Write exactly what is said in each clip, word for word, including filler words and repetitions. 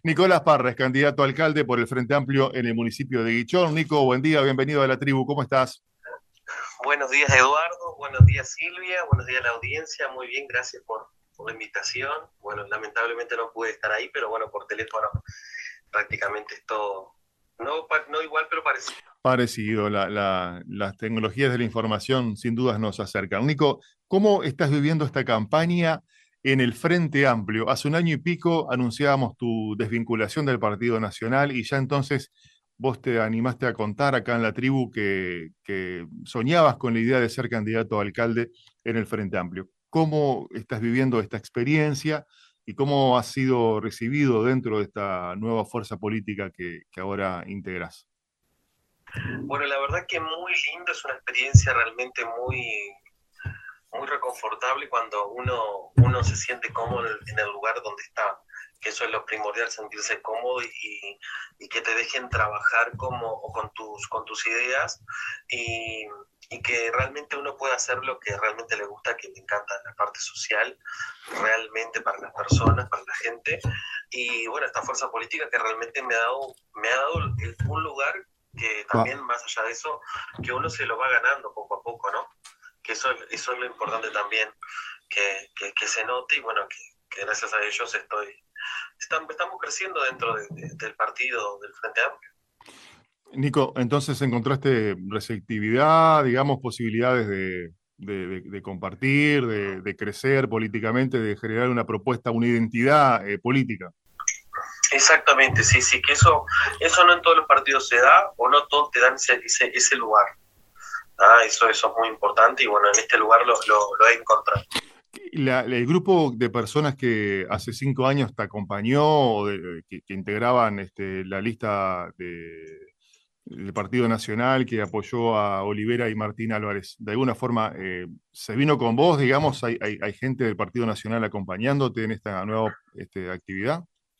Nicolás Parra es candidato a alcalde por el Frente Amplio en el municipio de Guichón. Nico, buen día, bienvenido a la tribu, ¿cómo estás? Buenos días, Eduardo. Buenos días, Silvia. Buenos días a la audiencia. Muy bien, gracias por, por la invitación. Bueno, lamentablemente no pude estar ahí, pero bueno, por teléfono prácticamente es todo, no, no igual, pero parecido. Parecido, la, la, las tecnologías de la información sin dudas nos acercan. Nico, ¿cómo estás viviendo esta campaña en el Frente Amplio? Hace un año y pico anunciábamos tu desvinculación del Partido Nacional y ya entonces vos te animaste a contar acá en la tribu que, que soñabas con la idea de ser candidato a alcalde en el Frente Amplio. ¿Cómo estás viviendo esta experiencia y cómo has sido recibido dentro de esta nueva fuerza política que, que ahora integras? Bueno, la verdad que muy lindo, es una experiencia realmente muy, muy reconfortable cuando uno, uno se siente cómodo en el lugar donde está, que eso es lo primordial, sentirse cómodo y, y que te dejen trabajar como, con, tus, con tus ideas y, y que realmente uno pueda hacer lo que realmente le gusta, que me encanta la parte social, realmente para las personas, para la gente. Y bueno, esta fuerza política que realmente me ha dado, me ha dado el, un lugar que también, más allá de eso, que uno se lo va ganando poco a poco, ¿no? Que eso, eso es lo importante también, que, que, que se note y bueno, que, que gracias a ellos estoy, estamos, estamos creciendo dentro de, de, del partido del Frente Amplio. Nico, entonces encontraste receptividad, digamos, posibilidades de, de, de, de compartir, de, de, crecer políticamente, de generar una propuesta, una identidad eh, política. Exactamente, sí, sí, que eso, eso no en todos los partidos se da o no todos te dan ese, ese, ese lugar. Ah, eso, eso es muy importante y bueno, en este lugar lo, lo, lo he encontrado. La, el grupo de personas que hace cinco años te acompañó, o de, que, que, integraban este, la lista de, del Partido Nacional, que apoyó a Olivera y Martín Álvarez, de alguna forma, eh, ¿se vino con vos, digamos? ¿Hay, hay, hay gente del Partido Nacional acompañándote en esta nueva este, actividad?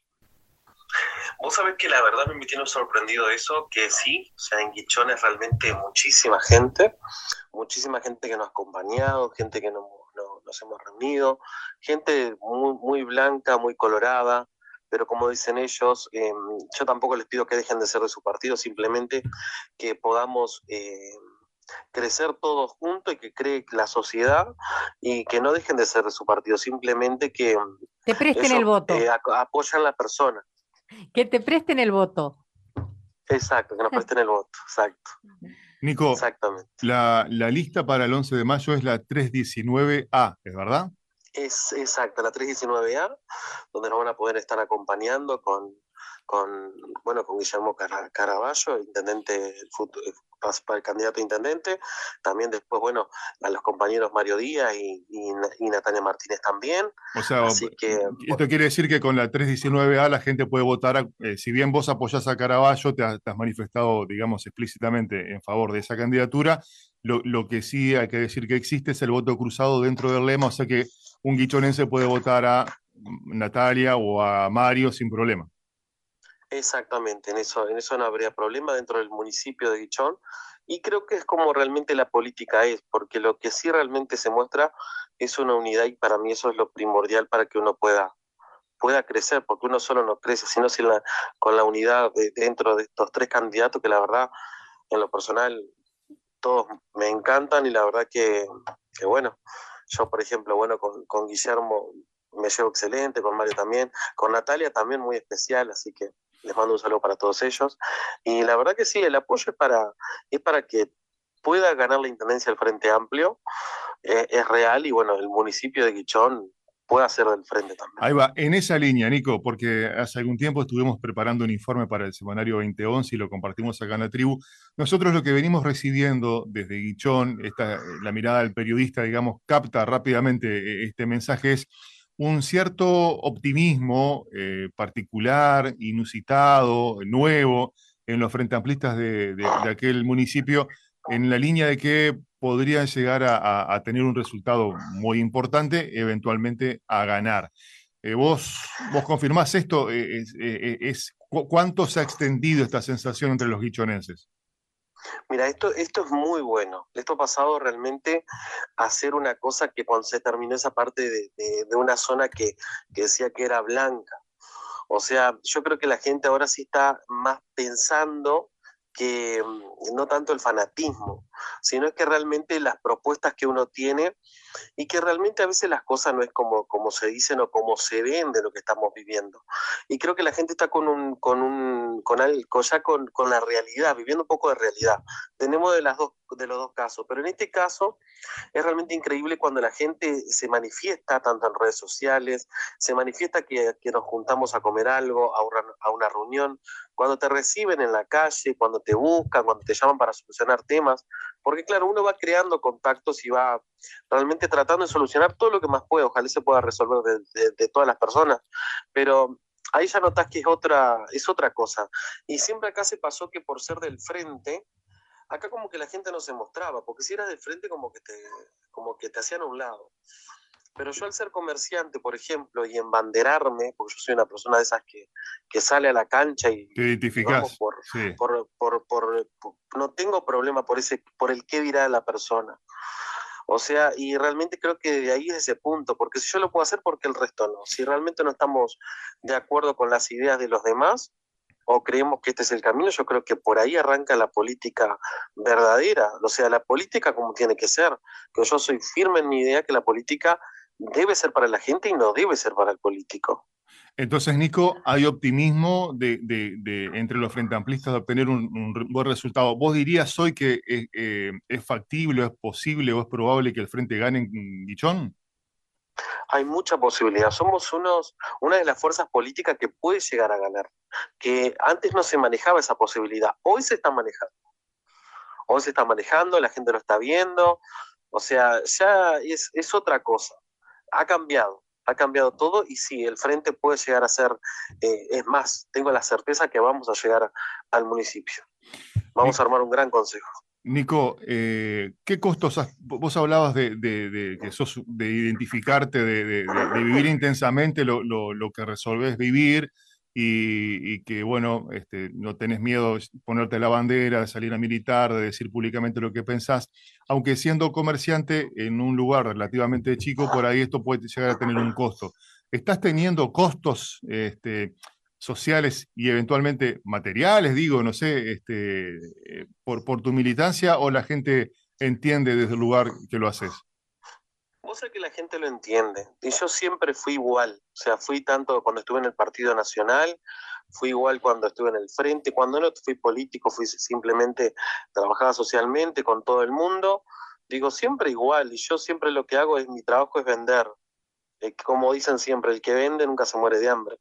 Vos sabés que la verdad me tiene sorprendido eso, que sí, o sea, en Guichón es realmente muchísima gente, muchísima gente que nos ha acompañado, gente que no, no, nos hemos reunido, gente muy, muy blanca, muy colorada, pero como dicen ellos, eh, yo tampoco les pido que dejen de ser de su partido, simplemente que podamos eh, crecer todos juntos y que cree la sociedad y que no dejen de ser de su partido, simplemente que te presten ellos el voto. Eh, apoyan a la persona. Que te presten el voto. Exacto, que nos presten el voto, exacto. Nico, exactamente. La, la lista para el once de mayo es la trescientos diecinueve A, ¿es verdad? Es exacto, la trescientos diecinueve A, donde nos van a poder estar acompañando con, con, bueno, con Guillermo Caraballo, intendente, futuro, el candidato a intendente, también después, bueno, a los compañeros Mario Díaz y, y, y Natalia Martínez también. O sea, así que, esto bueno, quiere decir que con la trescientos diecinueve A la gente puede votar, eh, si bien vos apoyás a Caraballo, te, ha, te has manifestado, digamos, explícitamente en favor de esa candidatura, lo, lo que sí hay que decir que existe es el voto cruzado dentro del lema, o sea que un guichonense puede votar a Natalia o a Mario sin problema. Exactamente, en eso, en eso no habría problema dentro del municipio de Guichón y creo que es como realmente la política es, porque lo que sí realmente se muestra es una unidad y para mí eso es lo primordial para que uno pueda, pueda crecer, porque uno solo no crece, sino sin la, con la unidad de, dentro de estos tres candidatos que la verdad, en lo personal, todos me encantan y la verdad que, que bueno, yo por ejemplo, bueno, con, con Guillermo me llevo excelente, con Mario también, con Natalia también muy especial, así que les mando un saludo para todos ellos. Y la verdad que sí, el apoyo es para, es para que pueda ganar la intendencia del Frente Amplio, eh, es real y bueno, el municipio de Guichón pueda ser del Frente también. Ahí va, en esa línea, Nico, porque hace algún tiempo estuvimos preparando un informe para el semanario veinte once y lo compartimos acá en la tribu. Nosotros lo que venimos recibiendo desde Guichón, esta, la mirada del periodista, digamos, capta rápidamente este mensaje, es un cierto optimismo eh, particular, inusitado, nuevo, en los frente amplistas de, de, de aquel municipio, en la línea de que podrían llegar a, a, a tener un resultado muy importante, eventualmente a ganar. Eh, vos, vos confirmás esto, eh, es, eh, es, ¿cuánto se ha extendido esta sensación entre los guichonenses? Mira, esto, esto es muy bueno. Esto ha pasado realmente a ser una cosa que cuando se terminó esa parte de, de, de una zona que, que decía que era blanca, O sea, yo creo que la gente ahora sí está más pensando que mm, no tanto el fanatismo, sino que realmente las propuestas que uno tiene y que realmente a veces las cosas no es como, como se dicen o como se ven de lo que estamos viviendo. Y creo que la gente está con un, con un, con algo, ya con, con la realidad, viviendo un poco de realidad. Tenemos de las dos, de los dos casos, pero en este caso es realmente increíble cuando la gente se manifiesta tanto en redes sociales, se manifiesta que, que nos juntamos a comer algo, a una, a una reunión, cuando te reciben en la calle, cuando te buscan, cuando te llaman para solucionar temas, porque claro, uno va creando contactos y va realmente tratando de solucionar todo lo que más puede, ojalá se pueda resolver de, de, de todas las personas, pero ahí ya notas que es otra, es otra cosa. Y siempre acá se pasó que por ser del frente, acá como que la gente no se mostraba, porque si eras del frente como que te, como que te hacían a un lado. Pero yo al ser comerciante, por ejemplo, y embanderarme, porque yo soy una persona de esas que, que sale a la cancha y, Te y vamos identificás, por, sí. por, por, por, por, no tengo problema por ese, por el qué dirá la persona. O sea, y realmente creo que de ahí es ese punto, porque si yo lo puedo hacer, ¿por qué el resto no? Si realmente no estamos de acuerdo con las ideas de los demás, o creemos que este es el camino, yo creo que por ahí arranca la política verdadera, o sea, la política como tiene que ser, que yo soy firme en mi idea que la política debe ser para la gente y no debe ser para el político. Entonces, Nico, hay optimismo de, de- de- entre los frente amplistas de obtener un, un re- buen resultado. ¿Vos dirías hoy que es, eh, es factible, es posible o es probable que el frente gane en Guichón? Hay mucha posibilidad, somos unos, una de las fuerzas políticas que puede llegar a ganar, que antes no se manejaba esa posibilidad, hoy se está manejando. Hoy se está manejando, la gente lo está viendo, o sea, ya es, es otra cosa, ha cambiado, ha cambiado todo y sí, el frente puede llegar a ser, eh, es más, tengo la certeza que vamos a llegar al municipio, vamos Ni- a armar un gran consejo. Nico, eh, ¿qué costos has- vos hablabas de, de- de que sos de identificarte, de, de- de- de vivir intensamente lo, lo- lo que resolvés vivir y, y que, bueno, este, no tenés miedo de ponerte la bandera, de salir a militar, de decir públicamente lo que pensás, aunque siendo comerciante en un lugar relativamente chico, por ahí esto puede llegar a tener un costo. ¿Estás teniendo costos, este, sociales y eventualmente materiales, digo, no sé, este, eh, por, por tu militancia o la gente entiende desde el lugar que lo haces? Vos sabés que la gente lo entiende, y yo siempre fui igual, o sea, fui tanto cuando estuve en el Partido Nacional, fui igual cuando estuve en el Frente, cuando no fui político, fui simplemente, trabajaba socialmente con todo el mundo, digo, siempre igual, y yo siempre lo que hago es, mi trabajo es vender, eh, como dicen siempre, el que vende nunca se muere de hambre.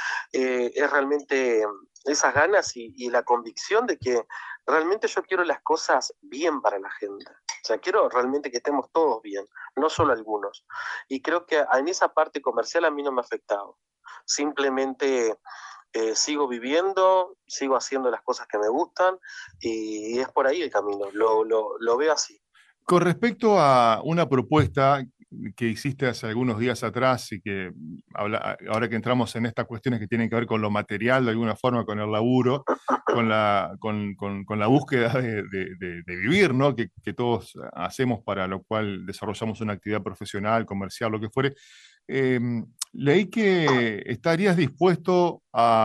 Eh, es realmente esas ganas y, y la convicción de que realmente yo quiero las cosas bien para la gente. O sea, quiero realmente que estemos todos bien, no solo algunos. Y creo que en esa parte comercial a mí no me ha afectado. Simplemente eh, sigo viviendo, sigo haciendo las cosas que me gustan y, y es por ahí el camino. Lo, lo, lo veo así. Con respecto a una propuesta que hiciste hace algunos días atrás y que habla- ahora que entramos en estas cuestiones que tienen que ver con lo material, de alguna forma, con el laburo, con la, con, con- con la búsqueda de, de- de- de vivir, ¿no? Que, que todos hacemos para lo cual desarrollamos una actividad profesional, comercial, lo que fuere. Eh, leí que estarías dispuesto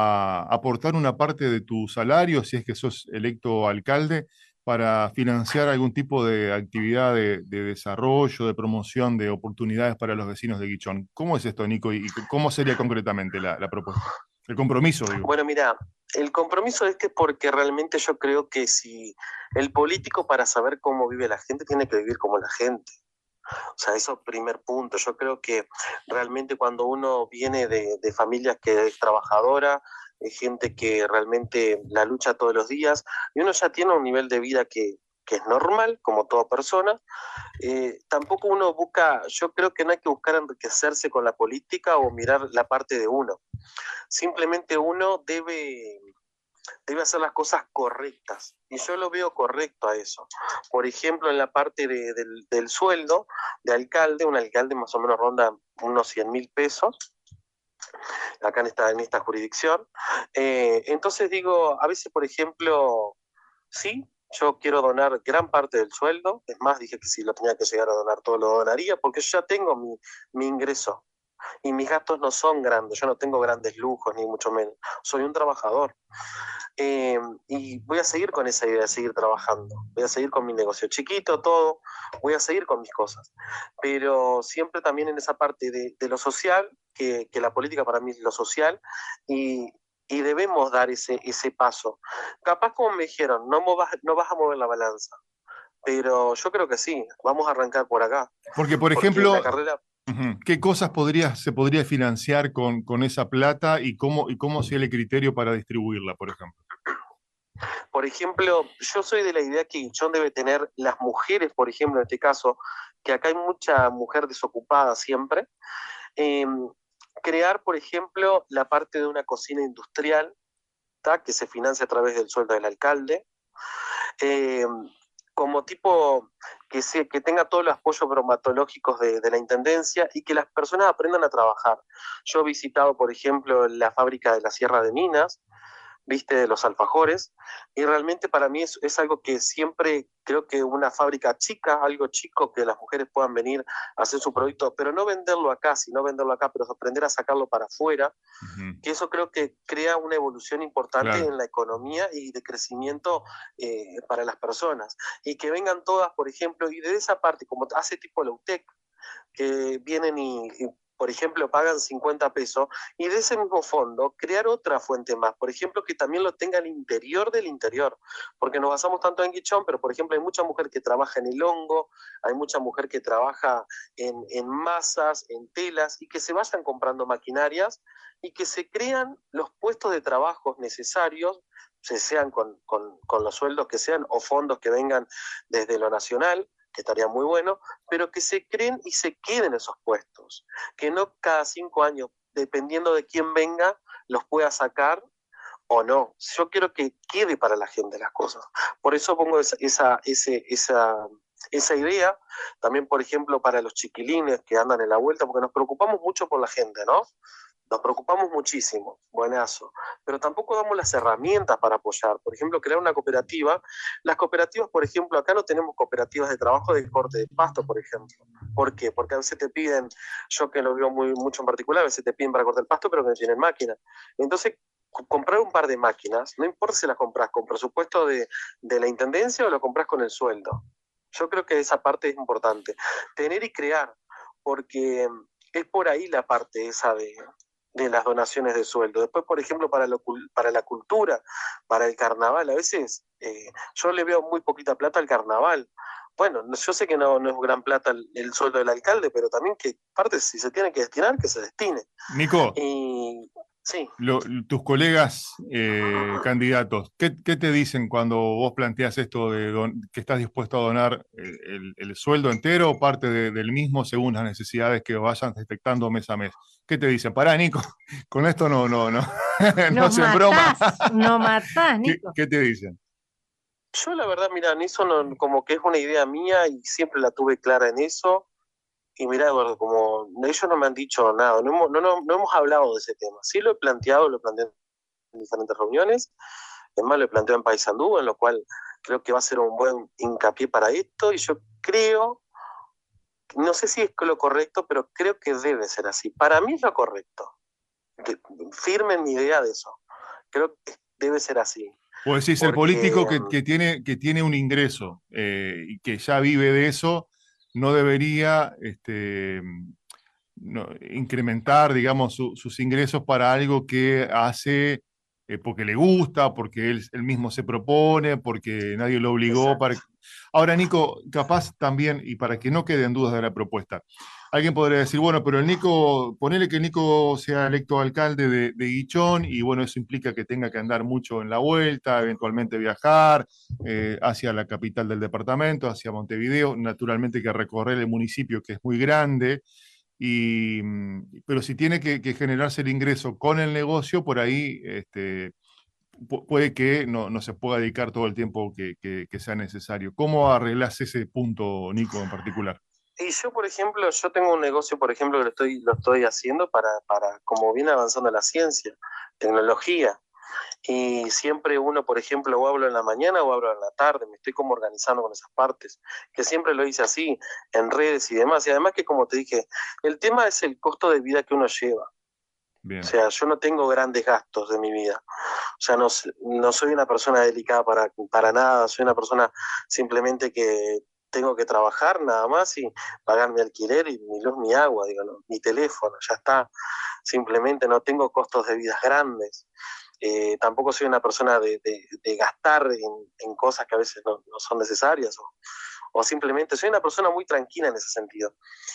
a aportar una parte de tu salario si es que sos electo alcalde para financiar algún tipo de actividad de, de desarrollo, de promoción de oportunidades para los vecinos de Guichón. ¿Cómo es esto, Nico? ¿Y cómo sería concretamente la, la propuesta? El compromiso, digo. Bueno, mira, el compromiso este es porque realmente yo creo que si el político para saber cómo vive la gente tiene que vivir como la gente. O sea, eso es primer punto. Yo creo que realmente cuando uno viene de, de familias que es trabajadora, es gente que realmente la lucha todos los días, y uno ya tiene un nivel de vida que, que es normal, como toda persona, eh, tampoco uno busca, yo creo que no hay que buscar enriquecerse con la política o mirar la parte de uno. Simplemente uno debe debe hacer las cosas correctas. Y yo lo veo correcto a eso. Por ejemplo, en la parte de, del, del sueldo de alcalde, un alcalde más o menos ronda unos cien mil pesos, acá en esta, en esta jurisdicción. Eh, entonces digo, a veces, por ejemplo, sí, yo quiero donar gran parte del sueldo, es más, dije que si lo tenía que llegar a donar todo lo donaría, porque yo ya tengo mi, mi ingreso. y mis gastos no son grandes, yo no tengo grandes lujos ni mucho menos, soy un trabajador. Eh, y voy a seguir con esa idea de seguir trabajando, voy a seguir con mi negocio chiquito, todo, voy a seguir con mis cosas, pero siempre también en esa parte de, de lo social, que, que la política para mí es lo social, y, y debemos dar ese, ese paso. Capaz como me dijeron, no, movas, no vas a mover la balanza, pero yo creo que sí, vamos a arrancar por acá. Porque, por Porque ejemplo, la carrera... uh-huh, ¿qué cosas podría, se podría financiar con, con esa plata y cómo, y cómo sería el criterio para distribuirla, por ejemplo? Por ejemplo, yo soy de la idea que Guichón debe tener las mujeres, por ejemplo, en este caso, que acá hay mucha mujer desocupada siempre, eh, crear, por ejemplo, la parte de una cocina industrial, ¿tá? Que se financia a través del sueldo del alcalde, eh, como tipo que, se, que tenga todos los apoyos bromatológicos de, de la intendencia y que las personas aprendan a trabajar. Yo he visitado, por ejemplo, la fábrica de la Sierra de Minas, viste, de los alfajores, y realmente para mí es, es algo que siempre creo que una fábrica chica, algo chico, que las mujeres puedan venir a hacer su producto, pero no venderlo acá, sino venderlo acá, pero aprender a sacarlo para afuera, uh-huh. Que eso creo que crea una evolución importante, claro, en la economía y de crecimiento eh, para las personas, y que vengan todas, por ejemplo, y de esa parte, como hace tipo la U T E C, que vienen y, y por ejemplo, pagan cincuenta pesos, y de ese mismo fondo crear otra fuente más, por ejemplo, que también lo tenga al interior del interior, porque nos basamos tanto en Guichón, pero por ejemplo hay mucha mujer que trabaja en el hongo, hay mucha mujer que trabaja en, en masas, en telas, y que se vayan comprando maquinarias, y que se crean los puestos de trabajo necesarios, se sean con, con, con los sueldos que sean, o fondos que vengan desde lo nacional, que estaría muy bueno, pero que se creen y se queden esos puestos, que no cada cinco años, dependiendo de quién venga, los pueda sacar o no. Yo quiero que quede para la gente las cosas. Por eso pongo esa, esa, ese, esa, esa idea, también por ejemplo para los chiquilines que andan en la vuelta, porque nos preocupamos mucho por la gente, ¿no? Nos preocupamos muchísimo, buenazo, pero tampoco damos las herramientas para apoyar. Por ejemplo, crear una cooperativa. Las cooperativas, por ejemplo, acá no tenemos cooperativas de trabajo de corte de pasto, por ejemplo. ¿Por qué? Porque a veces te piden, yo que lo veo muy, mucho en particular, a veces te piden para cortar el pasto, pero que no tienen máquina. Entonces, comprar un par de máquinas, no importa si las compras con presupuesto de, de la intendencia o lo compras con el sueldo. Yo creo que esa parte es importante. Tener y crear, porque es por ahí la parte esa de... de las donaciones de sueldo. Después, por ejemplo, para, lo, para la cultura, para el carnaval, a veces eh, yo le veo muy poquita plata al carnaval. Bueno, yo sé que no, no es gran plata el, el sueldo del alcalde, pero también que parte, si se tiene que destinar, que se destine. Nico, y, sí. lo, tus colegas eh, candidatos, ¿qué, ¿qué te dicen cuando vos planteas esto de don, que estás dispuesto a donar el, el sueldo entero o parte de, del mismo según las necesidades que vayan detectando mes a mes? ¿Qué te dicen? Pará, Nico, con esto no, no, no, no se broma. No matás, Nico. ¿Qué, ¿Qué te dicen? Yo la verdad, mira, en eso no, como que es una idea mía y siempre la tuve clara en eso. Y mira, Eduardo, como ellos no me han dicho nada, no hemos, no, no, no hemos hablado de ese tema. Sí lo he planteado, lo he planteado en diferentes reuniones, es más, lo he planteado en Paysandú, en lo cual creo que va a ser un buen hincapié para esto, y yo creo, no sé si es lo correcto, pero creo que debe ser así. Para mí es lo correcto. Firme mi idea de eso. Creo que debe ser así. O decís, porque el político que, que, tiene, que tiene un ingreso eh, y que ya vive de eso, no debería este, no, incrementar, digamos, su, sus ingresos para algo que hace eh, porque le gusta, porque él, él mismo se propone, porque nadie lo obligó. Para... Ahora, Nico, capaz también, y para que no queden dudas de la propuesta, alguien podría decir, bueno, pero el Nico, ponele que el Nico sea electo alcalde de, de Guichón, y bueno, eso implica que tenga que andar mucho en la vuelta, eventualmente viajar eh, hacia la capital del departamento, hacia Montevideo, naturalmente que recorrer el municipio, que es muy grande, y, pero si tiene que, que generarse el ingreso con el negocio, por ahí este, puede que no, no se pueda dedicar todo el tiempo que, que, que sea necesario. ¿Cómo arreglás ese punto, Nico, en particular? Y yo, por ejemplo, yo tengo un negocio, por ejemplo, que lo estoy, lo estoy haciendo para, para como viene avanzando la ciencia, tecnología, y siempre uno, por ejemplo, o hablo en la mañana o hablo en la tarde, me estoy como organizando con esas partes, que siempre lo hice así, en redes y demás, y además que como te dije, el tema es el costo de vida que uno lleva. Bien. O sea, yo no tengo grandes gastos de mi vida. O sea, no, no soy una persona delicada para, para nada, soy una persona simplemente que tengo que trabajar nada más y pagar mi alquiler y mi luz, mi agua, digo, ¿no? Mi teléfono, ya está. Simplemente no tengo costos de vida grandes. Eh, tampoco soy una persona de, de, de gastar en, en cosas que a veces no, no son necesarias o, o simplemente soy una persona muy tranquila en ese sentido.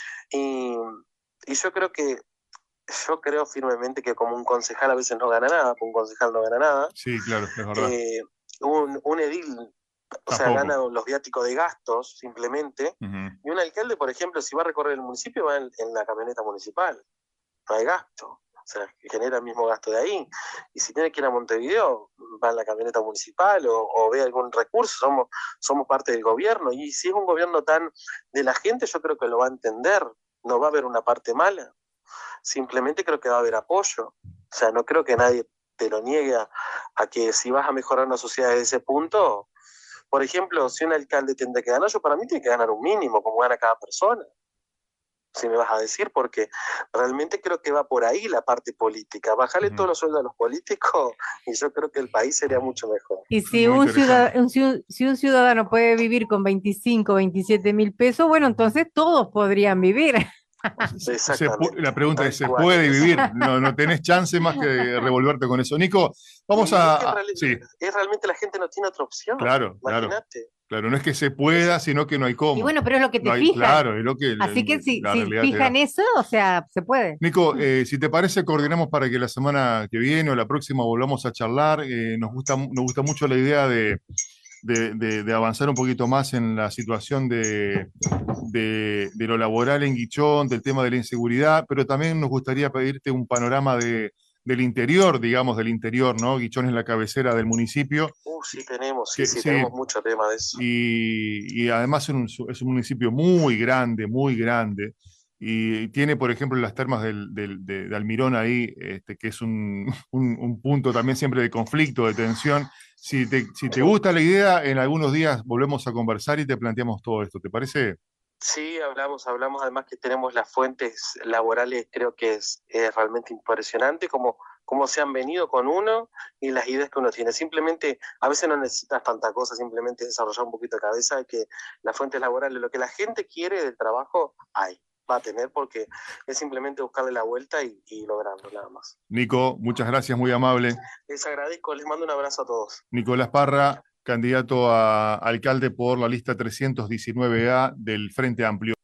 Y, y yo creo que yo creo firmemente que como un concejal a veces no gana nada, porque un concejal no gana nada. Sí, claro, es verdad. Eh, un, un edil, o Tampoco. sea, gana los viáticos de gastos, simplemente. Uh-huh. Y un alcalde, por ejemplo, si va a recorrer el municipio, va en, en la camioneta municipal. No hay gasto. O sea, genera el mismo gasto de ahí. Y si tiene que ir a Montevideo, va en la camioneta municipal o, o ve algún recurso. Somos, somos parte del gobierno. Y si es un gobierno tan de la gente, yo creo que lo va a entender. No va a haber una parte mala. Simplemente creo que va a haber apoyo. O sea, no creo que nadie te lo niegue a, a que si vas a mejorar una sociedad desde ese punto, por ejemplo, si un alcalde tendrá que ganar, yo para mí tiene que ganar un mínimo, como gana cada persona. Si me vas a decir, porque realmente creo que va por ahí la parte política. Bajarle uh-huh. todos los sueldos a los políticos y yo creo que el país sería mucho mejor. Y si un, ciudad, un, si un ciudadano puede vivir con veinticinco, veintisiete mil pesos, bueno, entonces todos podrían vivir. Se, se, la pregunta es, ¿se puede vivir? No, no tenés chance más que revolverte con eso. Nico, vamos sí, a... Es, que a real, sí. es realmente la gente no tiene otra opción. Claro, Imagínate. Claro. Claro, no es que se pueda, sino que no hay cómo. Y bueno, pero es lo que te no hay, fijan. Claro, es lo que... Así que si, si fijan fijan eso, o sea, se puede. Nico, eh, si te parece, coordinamos para que la semana que viene o la próxima volvamos a charlar. Eh, nos gusta, nos gusta mucho la idea de... De, de, de avanzar un poquito más en la situación de, de, de lo laboral en Guichón, del tema de la inseguridad, pero también nos gustaría pedirte un panorama de, del interior, digamos, del interior, ¿no? Guichón es la cabecera del municipio. Uh, sí tenemos, sí, que, sí, sí, tenemos mucho tema de eso. Y, y además es un, es un municipio muy grande, muy grande. Y tiene, por ejemplo, las termas del, del, de, de Almirón ahí, este, que es un, un, un punto también siempre de conflicto, de tensión. Si te, si te gusta la idea, en algunos días volvemos a conversar y te planteamos todo esto, ¿te parece? Sí, hablamos, hablamos además que tenemos las fuentes laborales, creo que es, es realmente impresionante cómo, cómo se han venido con uno y las ideas que uno tiene. Simplemente, a veces no necesitas tanta cosa, simplemente desarrollar un poquito de cabeza de que las fuentes laborales, lo que la gente quiere del trabajo, hay. Va a tener porque es simplemente buscarle la vuelta y, y lograrlo nada más. Nico, muchas gracias, muy amable. Les agradezco, les mando un abrazo a todos. Nicolás Parra, candidato a alcalde por la lista trescientos diecinueve A del Frente Amplio.